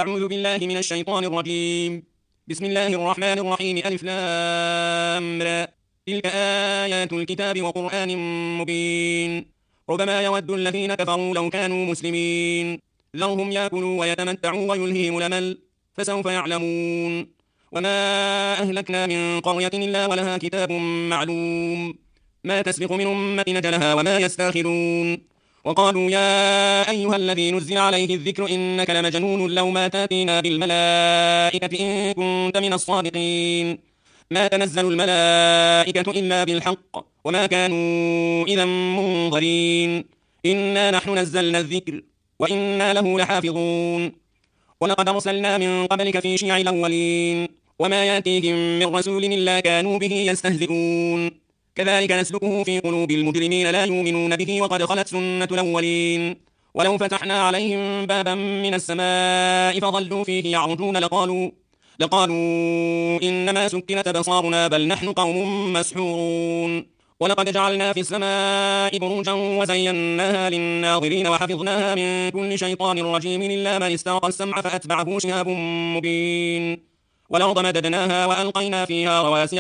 أعوذ بالله من الشيطان الرجيم. بسم الله الرحمن الرحيم. ألف لام را. تلك آيات الكتاب وقرآن مبين. ربما يود الذين كفروا لو كانوا مسلمين ذرهم يأكلوا ويتمتعوا ويلههم الأمل فسوف يعلمون. وما أهلكنا من قرية إلا ولها كتاب معلوم ما تسبق من أمة أجلها وما يستأخرون. وقالوا يا أيها الذي نزل عليه الذكر إنك لمجنون لو ما تأتينا بالملائكة إن كنت من الصادقين. ما تنزل الملائكة إلا بالحق وما كانوا إذا منظرين. إنا نحن نزلنا الذكر وإنا له لحافظون. ولقد أرسلنا من قبلك في شيع الأولين وما يأتيهم من رسول إلا كانوا به يستهزئون. كذلك نسلكه في قلوب المجرمين لا يؤمنون به وقد خلت سنة الأولين. ولو فتحنا عليهم بابا من السماء فظلوا فيه يعرجون لقالوا إنما سكرت أبصارنا بل نحن قوم مسحورون. ولقد جعلنا في السماء بروجا وزيناها للناظرين وحفظناها من كل شيطان رجيم إلا من استرق السمع فأتبعه شهاب مبين. والأرض مددناها وألقينا فيها رواسي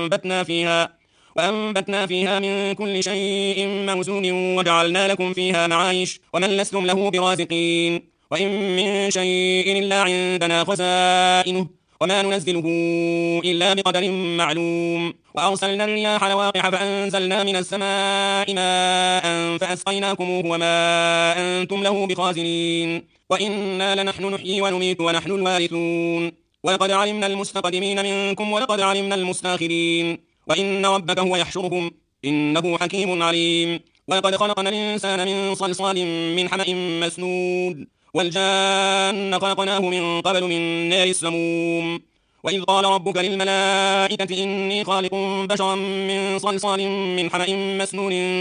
وأنبتنا فيها من كل شيء موزون وجعلنا لكم فيها معايش ومن لستم له برازقين. وإن من شيء إلا عندنا خزائنه وما ننزله إلا بقدر معلوم. وأرسلنا الرياح لواقح فأنزلنا من السماء ماء فأسقيناكموه وما أنتم له بخازنين. وإنا لنحن نحيي ونميت ونحن الوارثون. ولقد علمنا المستقدمين منكم ولقد علمنا المستاخرين. وإن ربك هو يحشرهم إنه حكيم عليم. ولقد خلقنا الإنسان من صلصال من حمأ مسنود والجان خلقناه من قبل من نار السموم. وإذ قال ربك للملائكة إني خالق بشرا من صلصال من حمأ مسنون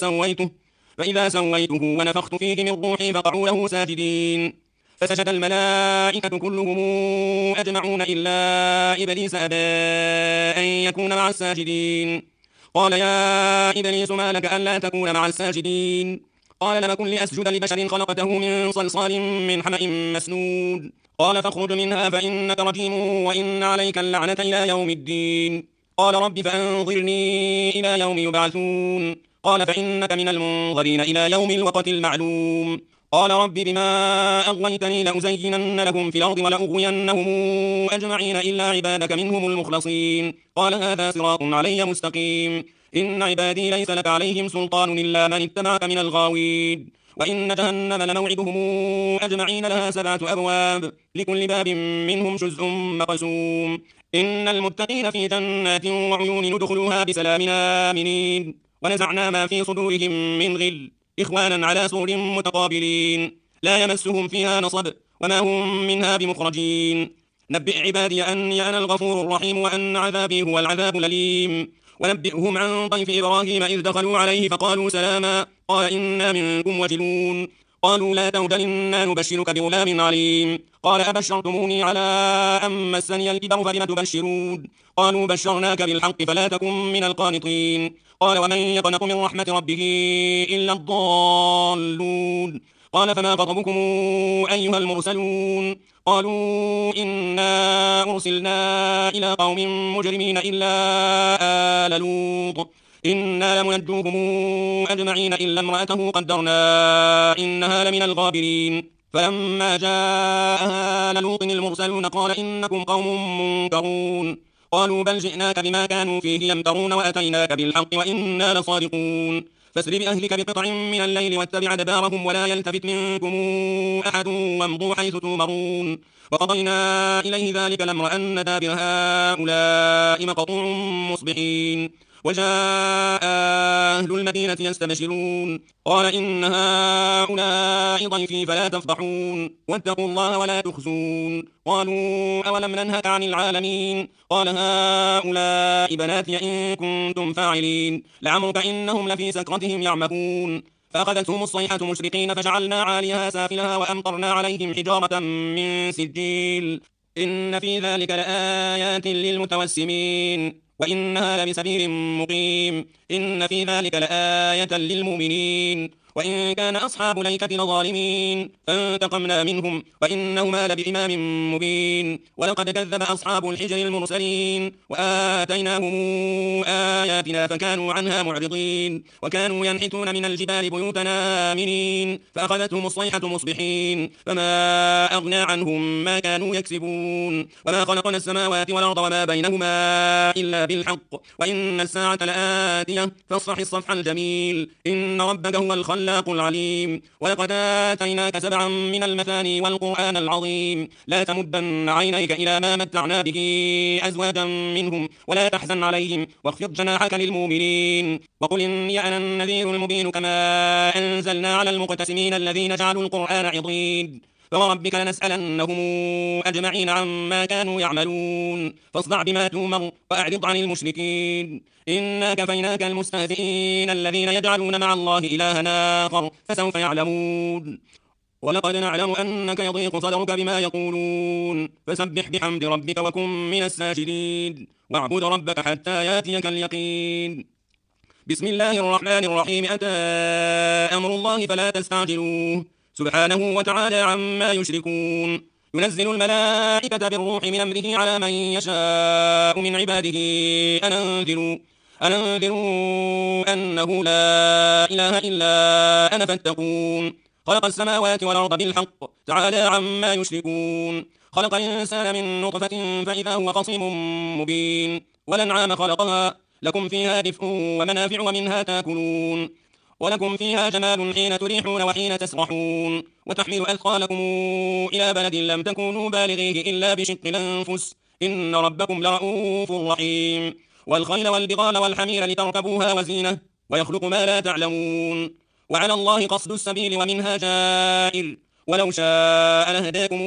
فإذا سويته ونفخت فيه من روحي فقعوا له ساجدين. فسجد الملائكة كلهم أجمعون إلا إبليس أبى أن يكون مع الساجدين. قال يا إبليس ما لك ألا تكون مع الساجدين؟ قال لم أكن لأسجد لبشر خلقته من صلصال من حمأ مسنود. قال فاخرج منها فإنك رجيم وإن عليك اللعنة إلى يوم الدين. قال رب فأنظرني إلى يوم يبعثون. قال فإنك من المنظرين إلى يوم الوقت المعلوم. قال رب بما أغويتني لأزينن لهم في الأرض ولأغوينهم أجمعين إلا عبادك منهم المخلصين. قال هذا صراط علي مستقيم. إن عبادي ليس لك عليهم سلطان إلا من اتبعك من الغاوين. وإن جهنم لموعدهم أجمعين لها 7 أبواب لكل باب منهم جزء مقسوم. إن المتقين في جنات وعيون ندخلوها بسلام آمنين. ونزعنا ما في صدورهم من غل إخوانا على سور متقابلين لا يمسهم فيها نصب وما هم منها بمخرجين. نبئ عبادي أني أنا الغفور الرحيم وأن عذابي هو العذاب الأليم. ونبئهم عن ضيف إبراهيم إذ دخلوا عليه فقالوا سلاما قال إنا منكم وجلون. قالوا لا توجل إنا نبشرك بغلام عليم. قال أبشرتموني على أن مسني الكبر فلم تبشرون؟ قالوا بشرناك بالحق فلا تكن من القانطين. قال ومن يقنط من رحمة ربه إلا الضالون. قال فما خطبكم أيها المرسلون؟ قالوا إنا أرسلنا إلى قوم مجرمين إلا آل لوط إنا لمنجوهم أجمعين إلا امرأته قدرنا إنها لمن الغابرين. فلما جاء آل لوط المرسلون قال إنكم قوم منكرون. قالوا بل جئناك بما كانوا فيه يمترون وأتيناك بالحق وإنا لصادقون. فاسر بأهلك بقطع من الليل واتبع أدبارهم ولا يلتفت منكم أحد وامضوا حيث تؤمرون. وقضينا إليه ذلك الأمر أن دابر هؤلاء مقطوع مصبحين. وجاء أهل المدينة يستبشرون قال إن هؤلاء ضيفي فلا تفضحون واتقوا الله ولا تخزون. قالوا أولم ننهك عن العالمين؟ قال هؤلاء بناتي إن كنتم فاعلين. لعمرك إنهم لفي سكرتهم يعمهون. فأخذتهم الصيحة مشرقين فجعلنا عاليها سافلها وأمطرنا عليهم حجارة من سجيل. إن في ذلك لآيات للمتوسمين وإنها لبسبيل مقيم. إن في ذلك لآية للمؤمنين. وإن كان أصحاب الأيكة لظالمين فانتقمنا منهم وإنهما لبإمام مبين. ولقد كذب أصحاب الحجر المرسلين وآتيناهم آياتنا فكانوا عنها معرضين. وكانوا ينحتون من الجبال بيوتنا آمنين فأخذتهم الصيحة مصبحين فما أغنى عنهم ما كانوا يكسبون. وما خلقنا السماوات والأرض وما بينهما إلا بالحق وإن الساعة لآتية فاصفح الصفح الجميل إن ربك هو الخلاق العليم. ولقد آتيناك سبعا من المثاني والقرآن العظيم لا تمدن عينيك إلى ما متعنا به أزواجا منهم ولا تحزن عليهم واخفض جناحك للمؤمنين وقل إني أنا النذير المبين كما أنزلنا على المقتسمين الذين جعلوا القرآن عضين. فوربك لنسألنهم أجمعين عما كانوا يعملون فاصدع بما تؤمر وأعرض عن المشركين إنا كفيناك المستهزئين الذين يجعلون مع الله إلها آخر فسوف يعلمون. ولقد نعلم أنك يضيق صدرك بما يقولون فسبح بحمد ربك وكن من الساجدين واعبد ربك حتى ياتيك اليقين. بسم الله الرحمن الرحيم أتى أمر الله فلا تستعجلوه سبحانه وتعالى عما يشركون. ينزل الملائكة بالروح من أمره على من يشاء من عباده أن أنذروا أنه لا إله إلا أنا فاتقون. خلق السماوات والأرض بالحق تعالى عما يشركون. خلق الإنسان من نطفة فإذا هو خصيم مبين. والأنعام خلقها لكم فيها دفء ومنافع ومنها تاكلون ولكم فيها جمال حين تريحون وحين تسرحون وتحمل أثقالكم إلى بلد لم تكونوا بالغيه إلا بشق الأنفس إن ربكم لرؤوف رحيم. والخيل والبغال والحمير لتركبوها وزينة ويخلق ما لا تعلمون وعلى الله قصد السبيل ومنها جائر ولو شاء لهداكم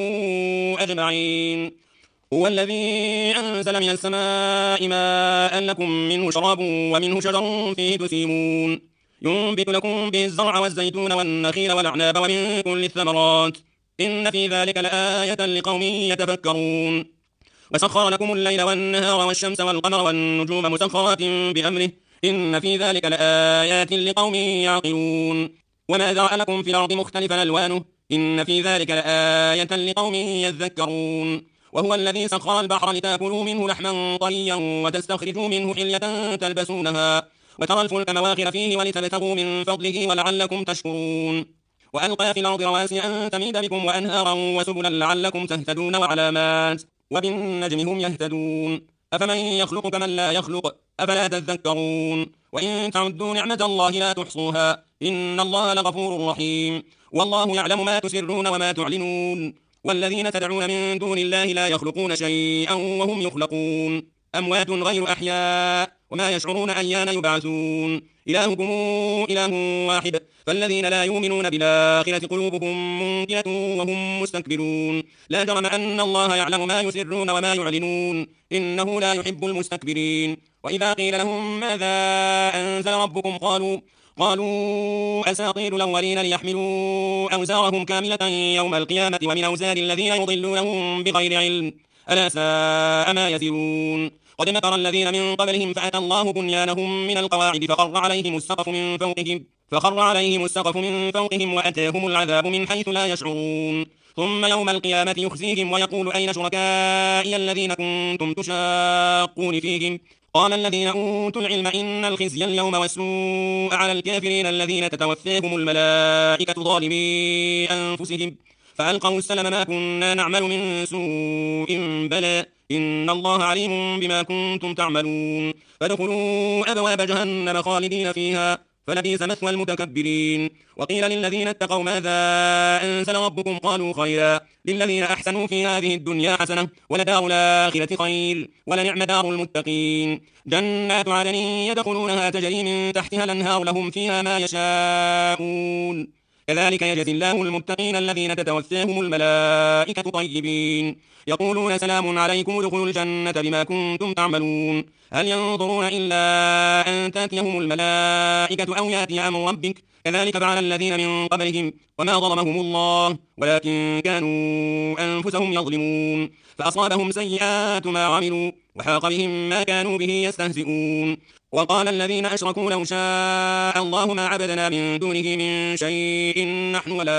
أجمعين. هو الذي أنزل من السماء ماء لكم منه شراب ومنه شجر فيه تسيمون ينبت لكم به الزرع والزيتون والنخيل والأعناب ومن كل الثمرات إن في ذلك لآية لقوم يتفكرون. وسخر لكم الليل والنهار والشمس والقمر والنجوم مسخرات بأمره إن في ذلك لآيات لقوم يعقلون. وما ذرأ لكم في الأرض مختلفا ألوانه إن في ذلك لآية لقوم يذكرون. وهو الذي سخر البحر لتأكلوا منه لحما طريا وتستخرجوا منه حلية تلبسونها وترى الفلك مواخر فيه ولتبتغوا من فضله ولعلكم تشكرون. وألقى في الأرض رواسي أن تميد بكم وأنهارا وسبلا لعلكم تهتدون وعلامات وبالنجم هم يهتدون. أفمن يخلق كمن لا يخلق أفلا تذكرون. وإن تعدوا نعمة الله لا تحصوها إن الله لغفور رحيم. والله يعلم ما تسرون وما تعلنون. والذين تدعون من دون الله لا يخلقون شيئا وهم يخلقون أموات غير أحياء وما يشعرون أيان يبعثون. إلهكم إله واحد فالذين لا يؤمنون بالآخرة قلوبهم منكرة وهم مستكبرون. لا جرم أن الله يعلم ما يسرون وما يعلنون إنه لا يحب المستكبرين. وإذا قيل لهم ماذا أنزل ربكم قالوا أساطير الأولين ليحملوا أوزارهم كاملة يوم القيامة ومن أوزار الذين يضلونهم بغير علم ألا ساء ما يزرون. قد مكر الذين من قبلهم فأتى الله بنيانهم من القواعد فخر عليهم السقف من فوقهم وأتاهم العذاب من حيث لا يشعرون. ثم يوم القيامة يخزيهم ويقول أين شركائي الذين كنتم تشاقون فيهم قال الذين أوتوا العلم إن الخزي اليوم والسوء على الكافرين الذين تتوفاهم الملائكة ظالمي أنفسهم فألقوا السلم ما كنا نعمل من سوء بلى إن الله عليم بما كنتم تعملون. فادخلوا أبواب جهنم خالدين فيها فلبئس مثوى المتكبرين. وقيل للذين اتقوا ماذا أنزل ربكم قالوا خيرا للذين أحسنوا في هذه الدنيا حسنة ولدار الآخرة خير ولنعم دار المتقين. جنات عدن يدخلونها تجري من تحتها الأنهار لهم فيها ما يشاءون كذلك يجزي الله المتقين الذين تتوفاهم الملائكة طيبين يقولون سلام عليكم ادخلوا الجنة بما كنتم تعملون. هل ينظرون إلا أن تأتيهم الملائكة أو يأتي أمر ربك كذلك فعل الذين من قبلهم وما ظلمهم الله ولكن كانوا أنفسهم يظلمون. فأصابهم سيئات ما عملوا وحاق بهم ما كانوا به يستهزئون. وقال الذين أشركوا لو شاء الله ما عبدنا من دونه من شيء نحن ولا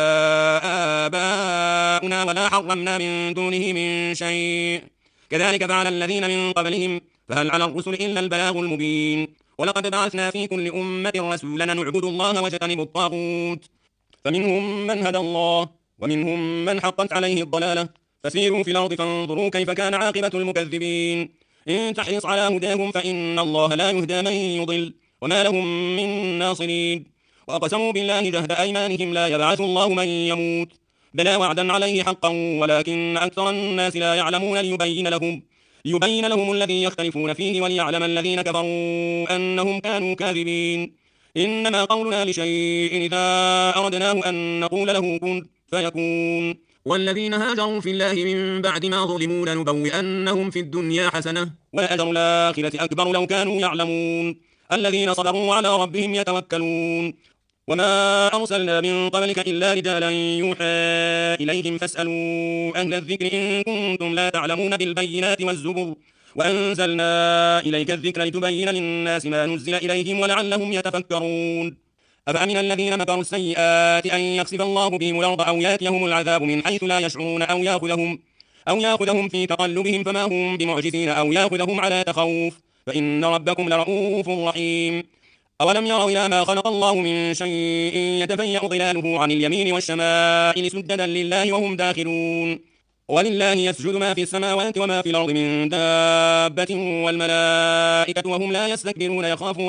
آباؤنا ولا حرمنا من دونه من شيء كذلك فعل الذين من قبلهم فهل على الرسل إلا البلاغ المبين ولقد بعثنا في كل أمة رسولا نعبد الله واجتنب الطاغوت فمنهم من هدى الله ومنهم من حقت عليه الضلالة فسيروا في الأرض فانظروا كيف كان عاقبة المكذبين إن تحرص على هداهم فإن الله لا يهدى من يضل وما لهم من ناصرين وأقسموا بالله جهد أيمانهم لا يبعث الله من يموت بلى وعدا عليه حقا ولكن أكثر الناس لا يعلمون ليبين لهم الذي يختلفون فيه وليعلم الذين كفروا أنهم كانوا كاذبين إنما قولنا لشيء إذا أردناه أن نقول له كن فيكون والذين هاجروا في الله من بعد ما ظلموا لنبوئنهم في الدنيا حسنة وأجر الآخرة أكبر لو كانوا يعلمون الذين صبروا على ربهم يتوكلون وما أرسلنا من قبلك إلا رجالا يوحى إليهم فاسألوا أهل الذكر إن كنتم لا تعلمون بالبينات والزبر وأنزلنا إليك الذكر لتبين للناس ما نزل إليهم ولعلهم يتفكرون أفأمن الذين مكروا السيئات أن يخسف الله بهم الأرض أو يأتيهم العذاب من حيث لا يشعرون أو يأخذهم في تقلبهم فما هم بمعجزين أو يأخذهم على تخوف فإن ربكم لرؤوف رحيم أولم يروا إلى ما خلق الله من شيء يتفيأ ظلاله عن اليمين والشمائل سجدا لله وهم داخلون ولله يسجد ما في السماوات وما في الأرض من دابة والملائكة وهم لا يستكبرون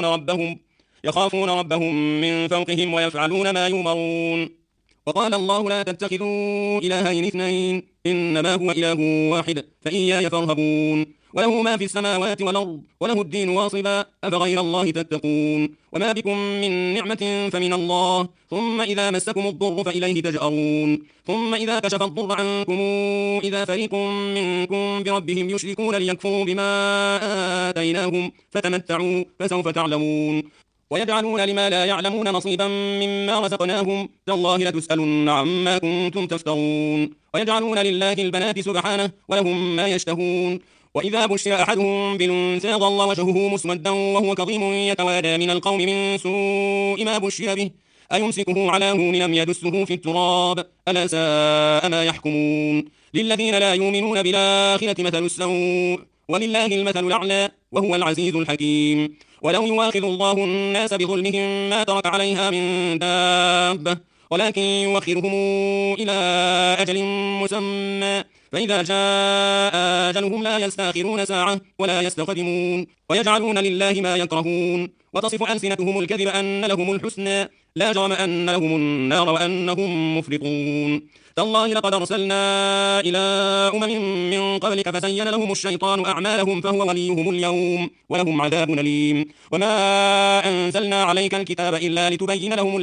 يخافون ربهم من فوقهم ويفعلون ما يؤمرون وقال الله لا تتخذوا إلهين اثنين إنما هو إله واحد فإياي فارهبون وله ما في السماوات والأرض وله الدين واصبا أفغير الله تتقون وما بكم من نعمة فمن الله ثم إذا مسكم الضر فإليه تجأرون ثم إذا كشف الضر عنكم إذا فريق منكم بربهم يشركون ليكفروا بما آتيناهم فتمتعوا فسوف تعلمون ويجعلون لما لا يعلمون نصيبا مما رزقناهم تالله لتسألن عما كنتم تفترون ويجعلون لله البنات سبحانه ولهم ما يشتهون وإذا بشر أحدهم بالأنثى ظل وجهه مسودا وهو كظيم يتوارى من القوم من سوء ما بشر به أيمسكه على هون لم يدسه في التراب ألا ساء ما يحكمون للذين لا يؤمنون بالآخرة مثل السوء ولله المثل الأعلى وهو العزيز الحكيم ولو يواخذ الله الناس بظلمهم ما ترك عليها من دابة ولكن يوخرهم إلى أجل مسمى فإذا جاء أجلهم لا يستأخرون ساعة ولا يستقدمون ويجعلون لله ما يكرهون وتصف ألسنتهم الكذب أن لهم الحسنى لا جرم أن لهم النار وأنهم مفرطون تالله لقد أرسلنا إلى من قبلك فزين لهم الشيطان أعمالهم فهو وليهم اليوم ولهم عذاب أليم وما أنزلنا عليك الكتاب إلا لتبين لهم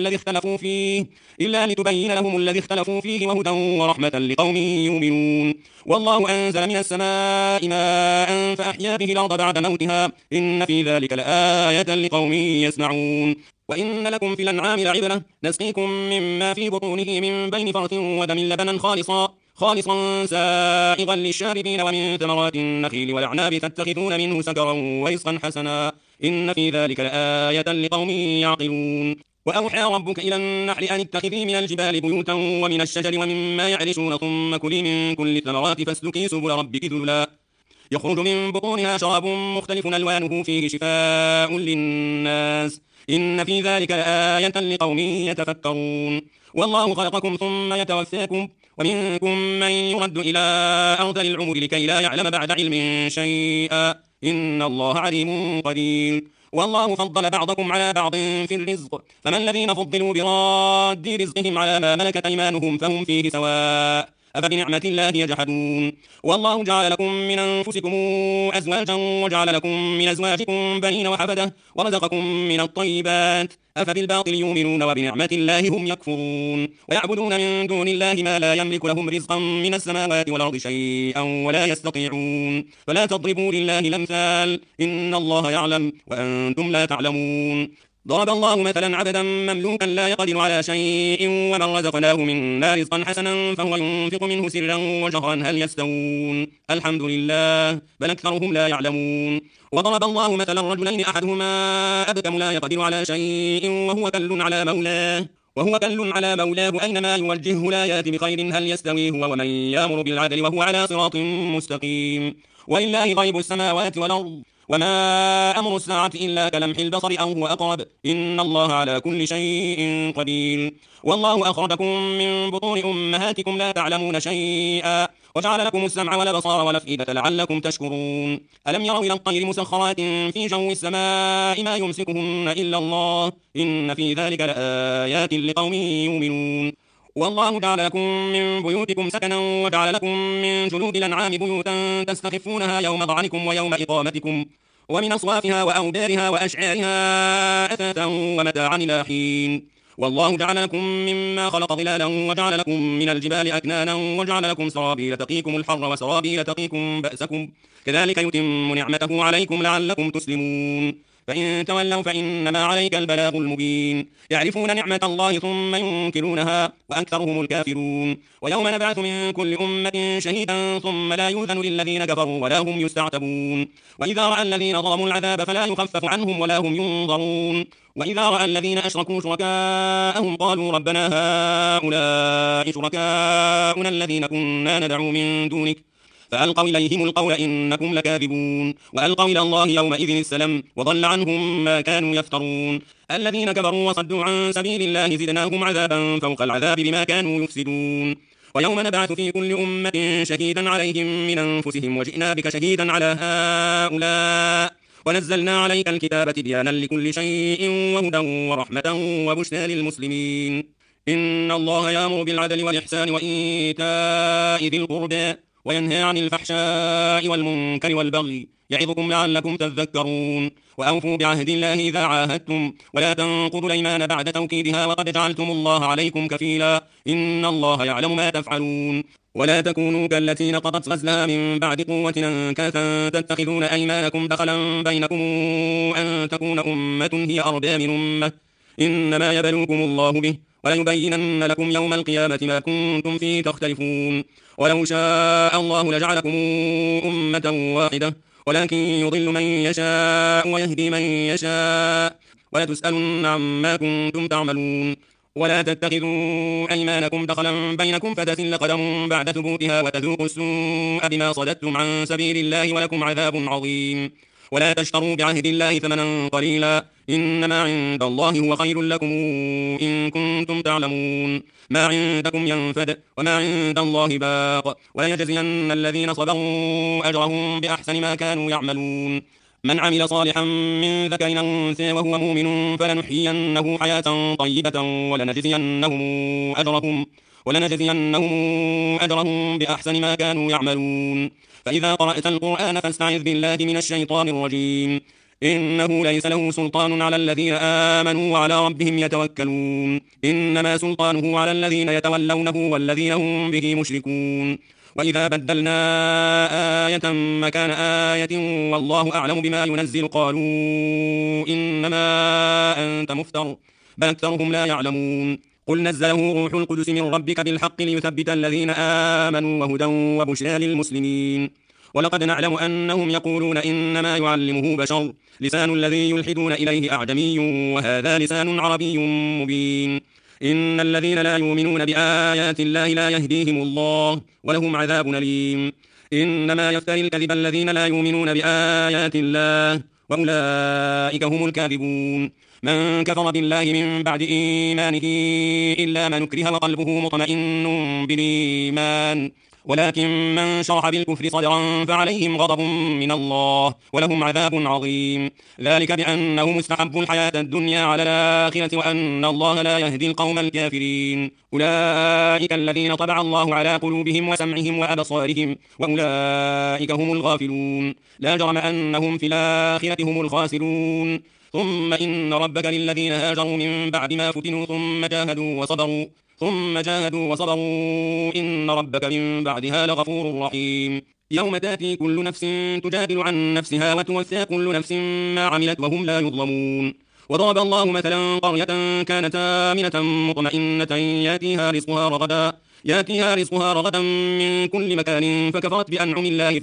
الذي اختلفوا فيه وهدى ورحمة لقوم يؤمنون والله أنزل من السماء ماء فأحيا به الأرض بعد موتها إن في ذلك لآية لقوم يسمعون وإن لكم في الأنعام لعبرة نسقيكم مما في بطونه من بين فرث ودم لبنا خالصا سائغا للشاربين ومن ثمرات النخيل والأعناب تتخذون منه سكرا ورزقا حسنا إن في ذلك لآية لقوم يعقلون وأوحى ربك إلى النحل أن اتخذي من الجبال بيوتا ومن الشجر ومما يعرشون ثم كلي من كل الثمرات فاسلكي سبل ربك ذللا يخرج من بطونها شراب مختلف ألوانه فيه شفاء للناس إن في ذلك لآية لقوم يتفكرون والله خلقكم ثم يتوفاكم ومنكم من يرد إلى أرذل العمر لكي لا يعلم بعد علم شيئا إن الله عليم قدير والله فضل بعضكم على بعض في الرزق فما الذين فضلوا براد رزقهم على ما ملكت أيمانهم فهم فيه سواء أفبنعمة الله يجحدون والله جعل لكم من أنفسكم أزواجا وجعل لكم من أزواجكم بنين وحفدة ورزقكم من الطيبات أفبالباطل يؤمنون وبنعمة الله هم يكفرون ويعبدون من دون الله ما لا يملك لهم رزقا من السماوات والأرض شيئا ولا يستطيعون فلا تضربوا لله الأمثال إن الله يعلم وأنتم لا تعلمون ضرب الله مثلا عبدا مملوكا لا يقدر على شيء ومن رزقناه منا رزقا حسنا فهو ينفق منه سرا وجهرا هل يستوون الحمد لله بل أكثرهم لا يعلمون وضرب الله مثلا رجلين أحدهما أبكم لا يقدر على شيء وهو كل على مولاه أينما يوجهه لا يأتي بخير هل يستوي هو ومن يأمر بالعدل وهو على صراط مستقيم ولله غيب السماوات والأرض وما أمر الساعة إلا كلمح البصر أو هو أقرب إن الله على كل شيء قدير والله أخرجكم من بطون أمهاتكم لا تعلمون شيئا وجعل لكم السمع والأبصار والأفئدة لعلكم تشكرون ألم يروا إلى الطير مسخرات في جو السماء ما يمسكهن إلا الله إن في ذلك لآيات لقوم يؤمنون والله جعل لكم من بيوتكم سكنا وجعل لكم من جلود الأنعام بيوتا تستخفونها يوم ضعنكم ويوم إقامتكم ومن أصوافها وأودارها وأشعارها أثاثا ومتاعا إلى حين والله جعل لكم مما خلق ظلالا وجعل لكم من الجبال أكنانا وجعل لكم سرابيل تقيكم الحر وسرابيل تقيكم بأسكم كذلك يتم نعمته عليكم لعلكم تسلمون فإن تولوا فإنما عليك البلاغ المبين يعرفون نعمة الله ثم ينكرونها وأكثرهم الكافرون ويوم نبعث من كل أمة شهيدا ثم لا يؤذن للذين كفروا ولا هم يستعتبون وإذا رأى الذين ظلموا العذاب فلا يخفف عنهم ولا هم ينظرون وإذا رأى الذين أشركوا شركاءهم قالوا ربنا هؤلاء شركاؤنا الذين كنا ندعو من دونك فألقوا إليهم القول إنكم لكاذبون وألقوا إلى الله يومئذ السلام وضل عنهم ما كانوا يفترون الذين كفروا وصدوا عن سبيل الله زدناهم عذابا فوق العذاب بما كانوا يفسدون ويوم نبعث في كل أمة شهيدا عليهم من أنفسهم وجئنا بك شهيدا على هؤلاء ونزلنا عليك الكتاب تبيانا لكل شيء وهدى ورحمة وبشرى للمسلمين إن الله يأمر بالعدل والإحسان وإيتاء ذي القربى وينهى عن الفحشاء والمنكر والبغي يعظكم لعلكم تذكرون وأوفوا بعهد الله إذا عاهدتم ولا تنقضوا الأيمان بعد توكيدها وقد جعلتم الله عليكم كفيلا إن الله يعلم ما تفعلون ولا تكونوا كالتي نقضت غزلها من بعد قوة أنكاثا تتخذون أيمانكم دخلا بينكم أن تكون أمة هي أربى من أمة إنما يبلوكم الله به وليبينن لكم يوم القيامة ما كنتم فيه تختلفون ولو شاء الله لجعلكم أمة واحدة ولكن يضل من يشاء ويهدي من يشاء ولتسألن عما كنتم تعملون ولا تتخذوا أيمانكم دخلا بينكم فتزل قدم بعد ثبوتها وتذوقوا السوء بما صددتم عن سبيل الله ولكم عذاب عظيم ولا تشتروا بعهد الله ثمنا قليلا إنما عند الله هو خير لكم إن كنتم تعلمون ما عندكم ينفد وما عند الله باق وليجزين الذين صبروا أجرهم بأحسن ما كانوا يعملون من عمل صالحا من ذكر أو أنثى وهو مؤمن فلنحيينه حياة طيبة ولنجزينهم أجرهم بأحسن ما كانوا يعملون فإذا قرأت القرآن فاستعذ بالله من الشيطان الرجيم إنه ليس له سلطان على الذين آمنوا وعلى ربهم يتوكلون إنما سلطانه على الذين يتولونه والذين هم به مشركون وإذا بدلنا آية مكان آية والله أعلم بما ينزل قالوا إنما أنت مفتر بل أكثرهم لا يعلمون قل نزله روح القدس من ربك بالحق ليثبت الذين آمنوا وهدى وبشرى للمسلمين ولقد نعلم أنهم يقولون إنما يعلمه بشر لسان الذي يلحدون إليه أعجمي وهذا لسان عربي مبين إن الذين لا يؤمنون بآيات الله لا يهديهم الله ولهم عذاب أليم إنما يفتري الكذب الذين لا يؤمنون بآيات الله وأولئك هم الكاذبون من كفر بالله من بعد إيمانه إلا من أكره وقلبه مطمئن بالإيمان ولكن من شرح بالكفر صدرا فعليهم غضب من الله ولهم عذاب عظيم ذلك بأنهم استحبوا الحياة الدنيا على الآخرة وأن الله لا يهدي القوم الكافرين أولئك الذين طبع الله على قلوبهم وسمعهم وأبصارهم وأولئك هم الغافلون لا جرم أنهم في الآخرة هم الخاسرون ثم إن ربك للذين هاجروا من بعد ما فتنوا ثم جاهدوا وصبروا إن ربك من بعدها لغفور رحيم يوم تأتي كل نفس تجادل عن نفسها وتوفى كل نفس ما عملت وهم لا يظلمون وضرب الله مثلا قرية كانت آمنة مطمئنة ياتيها رزقها رغدا من كل مكان فكفرت بأنعم الله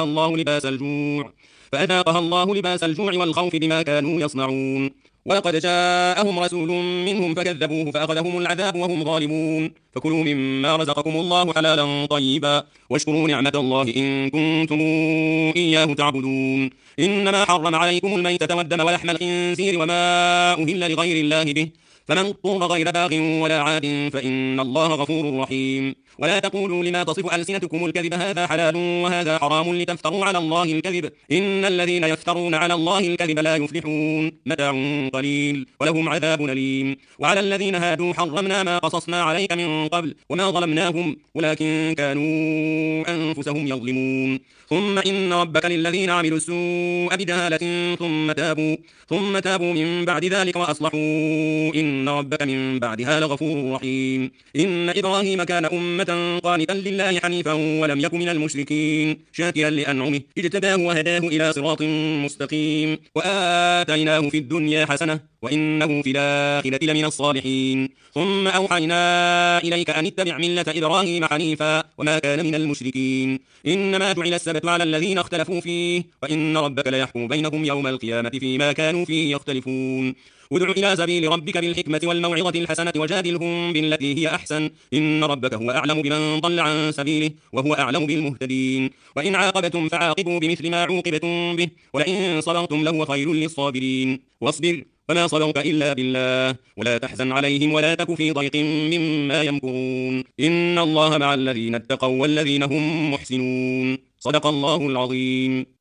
فأذاقها الله لباس الجوع والخوف بما كانوا يصنعون. ولقد جاءهم رسول منهم فكذبوه فأخذهم العذاب وهم ظالمون. فكلوا مما رزقكم الله حلالا طيبا واشكروا نعمة الله إن كنتم إياه تعبدون. إنما حرم عليكم الميتة والدم ولحم الخنزير وما أهل لغير الله به، فمن اضطر غير باغ ولا عاد فإن الله غفور رحيم. ولا تقولوا لما تصف ألسنتكم الكذب هذا حلال وهذا حرام لتفتروا على الله الكذب، إن الذين يفترون على الله الكذب لا يفلحون. متاع قليل ولهم عذاب أليم. وعلى الذين هادوا حرمنا ما قصصنا عليك من قبل وما ظلمناهم ولكن كانوا أنفسهم يظلمون. ثم إن ربك للذين عملوا السوء بجهالة ثم تابوا من بعد ذلك وأصلحوا إن ربك من بعدها لغفور رحيم. إن إبراهيم كان أمة قانتا لله حنيفا ولم يك من المشركين شاكرا لأنعمه اجتباه وهداه إلى صراط مستقيم. وآتيناه في الدنيا حسنة وإنه في الآخرة لمن الصالحين. ثم أوحينا إليك أن اتبع ملة إبراهيم حنيفا وما كان من المشركين. إنما جعل السبت على الذين اختلفوا فيه وإن ربك ليحكم بينهم يوم القيامة فيما كانوا فيه يختلفون. ادع إلى سبيل ربك بالحكمة والموعظة الحسنة وجادلهم بالتي هي أحسن إن ربك هو أعلم بمن ضل عن سبيله وهو أعلم بالمهتدين. وإن عاقبتم فعاقبوا بمثل ما عوقبتم به ولئن صبرتم لهو خير للصابرين. واصبر وما صبرك إلا بالله ولا تحزن عليهم ولا تك في ضيق مما يمكرون. إن الله مع الذين اتقوا والذين هم محسنون. صدق الله العظيم.